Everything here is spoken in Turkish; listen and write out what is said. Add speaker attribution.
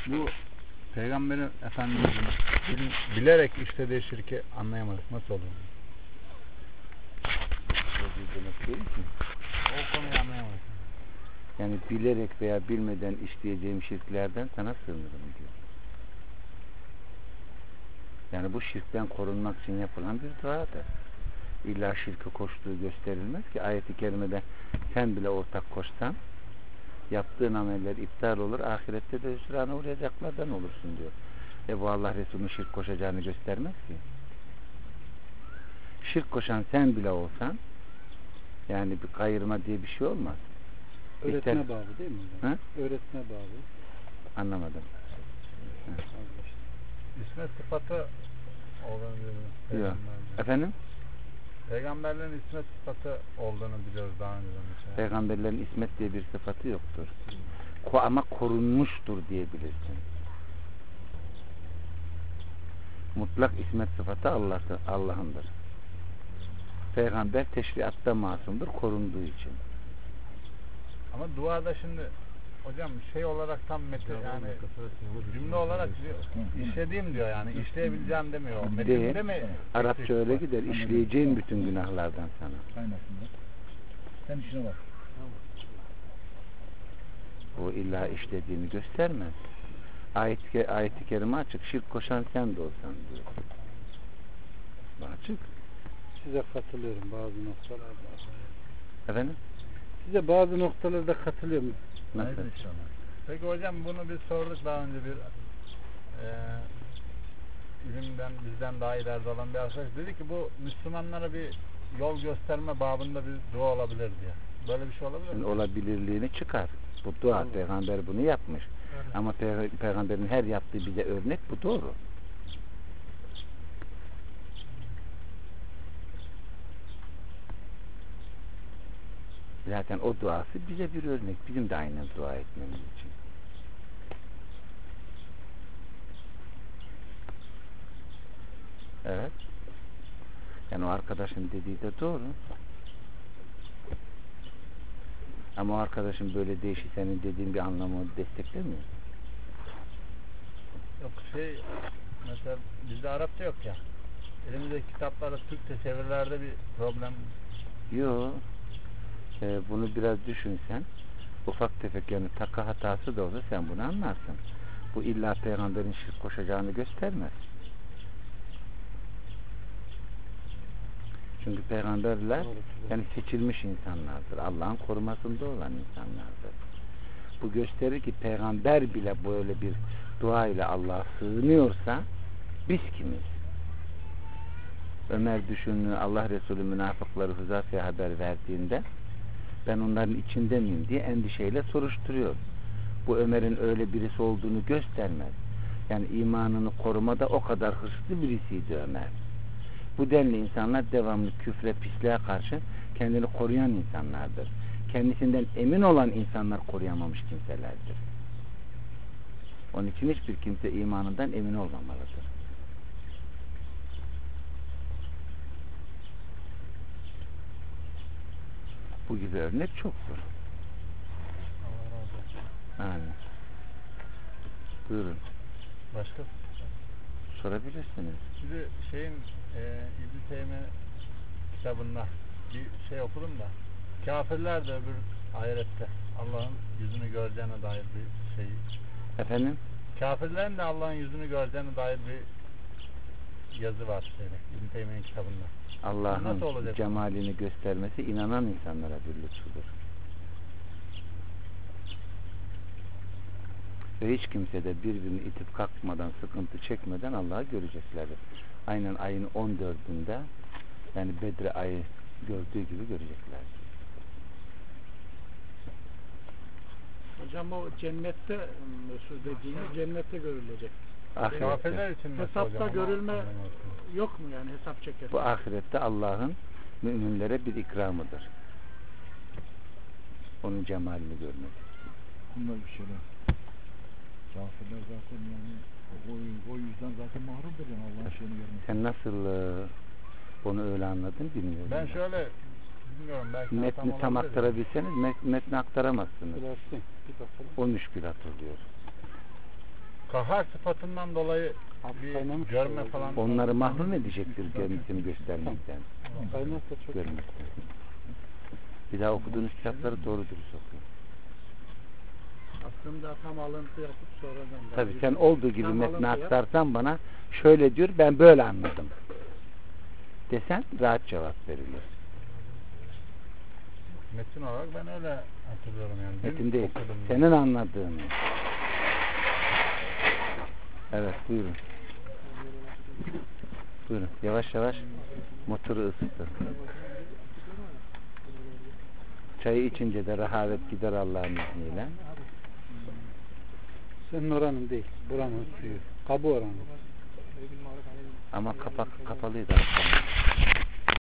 Speaker 1: Bu Peygamberin Efendimiz'in bilerek işlediği şirki anlayamadık. Nasıl olur? O konuyu anlayamadık.
Speaker 2: Yani bilerek veya bilmeden işleyeceğim şirklerden sana sığınırım diyor. Yani bu şirkten korunmak için yapılan bir duadır. İlla şirke koştuğu gösterilmez ki. Ayet-i kerimede sen bile ortak koşsan yaptığın ameller iptal olur. Ahirette de hüsrana uğrayacaklardan olursun diyor. Bu Allah Resulü'nün şirk koşacağını göstermez ki. Şirk koşan sen bile olsan yani bir kayırma diye bir şey olmaz.
Speaker 3: Öğretme bağlı değil mi?
Speaker 2: Ha?
Speaker 3: Öğretme bağlı.
Speaker 2: Anlamadım.
Speaker 1: İsmet sıfatı olduğunu biliyoruz.
Speaker 2: Efendim?
Speaker 1: Peygamberlerin ismet sıfatı olduğunu biliyoruz daha önceden.
Speaker 2: Peygamberlerin ismet diye bir sıfatı yoktur. Ama korunmuştur diyebilirsin. Mutlak ismet sıfatı Allah'ındır. Peygamber teşriatta masumdur korunduğu için.
Speaker 1: Ama duada şimdi hocam şey olarak tam metin yani cümle olarak diyor, işlediğim diyor yani işleyebileceğim demiyor. Metinde mi?
Speaker 2: Arapça öyle gider. İşleyeceğin bütün günahlardan sana.
Speaker 3: Sen işine bak.
Speaker 2: O illa işlediğini göstermez. Ayet-i kerime açık. Şirk koşan sen de olsan diyor. Açık.
Speaker 3: Size katılıyorum bazı noktalarda.
Speaker 2: Efendim?
Speaker 3: Size bazı noktalarda katılıyorum.
Speaker 2: Nasıl?
Speaker 1: Peki hocam bunu biz sorduk daha önce bir ilimden bizden daha ileride olan bir arkadaş dedi ki bu Müslümanlara bir yol gösterme babında bir dua olabilir diye. Böyle bir şey olabilir mi?
Speaker 2: Olabilirliğini çıkar. Bu dua. Peygamber bunu yapmış. Evet. Ama Peygamberin her yaptığı bize örnek bu doğru. Zaten o duası bize bir örnek. Bizim de aynen dua etmemiz için. Evet. Yani o arkadaşın dediği de doğru. Ama o arkadaşın böyle değişik senin dediğin bir anlamı desteklemiyor.
Speaker 1: Yok mesela bizde Arapça yok ya. Elimizde kitaplarda Türkçe çevirilerde bir problem.
Speaker 2: Yok. Bunu biraz düşünsen ufak tefek yani taka hatası da olsa sen bunu anlarsın. Bu illa peygamberin şirk koşacağını göstermez. Çünkü peygamberler yani seçilmiş insanlardır. Allah'ın korumasında olan insanlardır. Bu gösterir ki peygamber bile böyle bir dua ile Allah'a sığınıyorsa biz kimiz? Ömer düşündüğü Allah Resulü münafıkları Huzafa'ya haber verdiğinde ben onların içinde miyim diye endişeyle soruşturuyor. Bu Ömer'in öyle birisi olduğunu göstermez. Yani imanını korumada o kadar hırslı birisiydi Ömer. Bu denli insanlar devamlı küfre, pisliğe karşı kendini koruyan insanlardır. Kendisinden emin olan insanlar koruyamamış kimselerdir. Onun için hiçbir kimse imanından emin olmamalıdır. Bu gibi örnek çoktur.
Speaker 1: Allah razı olsun.
Speaker 2: Aynen. Buyurun.
Speaker 1: Başka?
Speaker 2: Sorabilirsiniz.
Speaker 1: Şimdi İbn-i Teymiye kitabında bir şey okudum da kafirler de öbür ahirette Allah'ın yüzünü göreceğine dair bir şey.
Speaker 2: Efendim?
Speaker 1: Kafirlerin de Allah'ın yüzünü göreceğine dair bir yazı var İbn-i Teymiye'nin kitabında.
Speaker 2: Allah'ın cemalini göstermesi inanan insanlara bir lütfudur. Ve hiç kimse de birbirini itip kalkmadan, sıkıntı çekmeden Allah'ı göreceklerdir. Aynen ayın 14'ünde yani Bedre ayı gördüğü gibi göreceklerdir.
Speaker 3: Hocam o cennette söz dediğiniz cennette görülecek.
Speaker 1: Kafirler için
Speaker 3: hesapta görülme yok mu yani hesap çeker?
Speaker 2: Bu ahirette Allah'ın müminlere bir ikramıdır. Onun cemalini görmek.
Speaker 4: Bunlar bir şeyler. Kafirler zaten yani o yüzden zaten mahrumdur yani Allah'ın şeyini görmek.
Speaker 2: Sen nasıl onu öyle anladın bilmiyorum.
Speaker 1: Ben şöyle bilmiyorum belki
Speaker 2: metni tam aktarabilseniz metni aktaramazsınız. 13 kül hatırlıyor.
Speaker 1: kahhar sıfatından dolayı
Speaker 3: Abi
Speaker 1: bir
Speaker 3: kaynamış
Speaker 1: görme
Speaker 3: oluyor.
Speaker 1: falan.
Speaker 2: Onları mahrum edecektir kendisini göstermekten.
Speaker 3: Kaynarsa çok
Speaker 2: Görmekten. Bir daha okuduğunuz kitapları doğru dürüst okuyun.
Speaker 3: aslında tam alıntı yapıp sonradan.
Speaker 2: Tabii sen olduğu gibi
Speaker 3: Tam
Speaker 2: metni
Speaker 3: alıntı yap.
Speaker 2: aktarsan bana şöyle diyor, ben böyle anladım desen rahat cevap verilir.
Speaker 1: Metin olarak ben öyle hatırlıyorum yani. Dün
Speaker 2: Metin değil,
Speaker 1: okudum ben.
Speaker 2: senin anladığını. Evet, buyurun. Buyurun, yavaş yavaş motoru ısıtın. Çayı içince de rehavet gider Allah'ın izniyle.
Speaker 3: Senin oranın değil. Buranın suyu. Kabı oranın.
Speaker 2: Ama kapak kapalıydı aslında.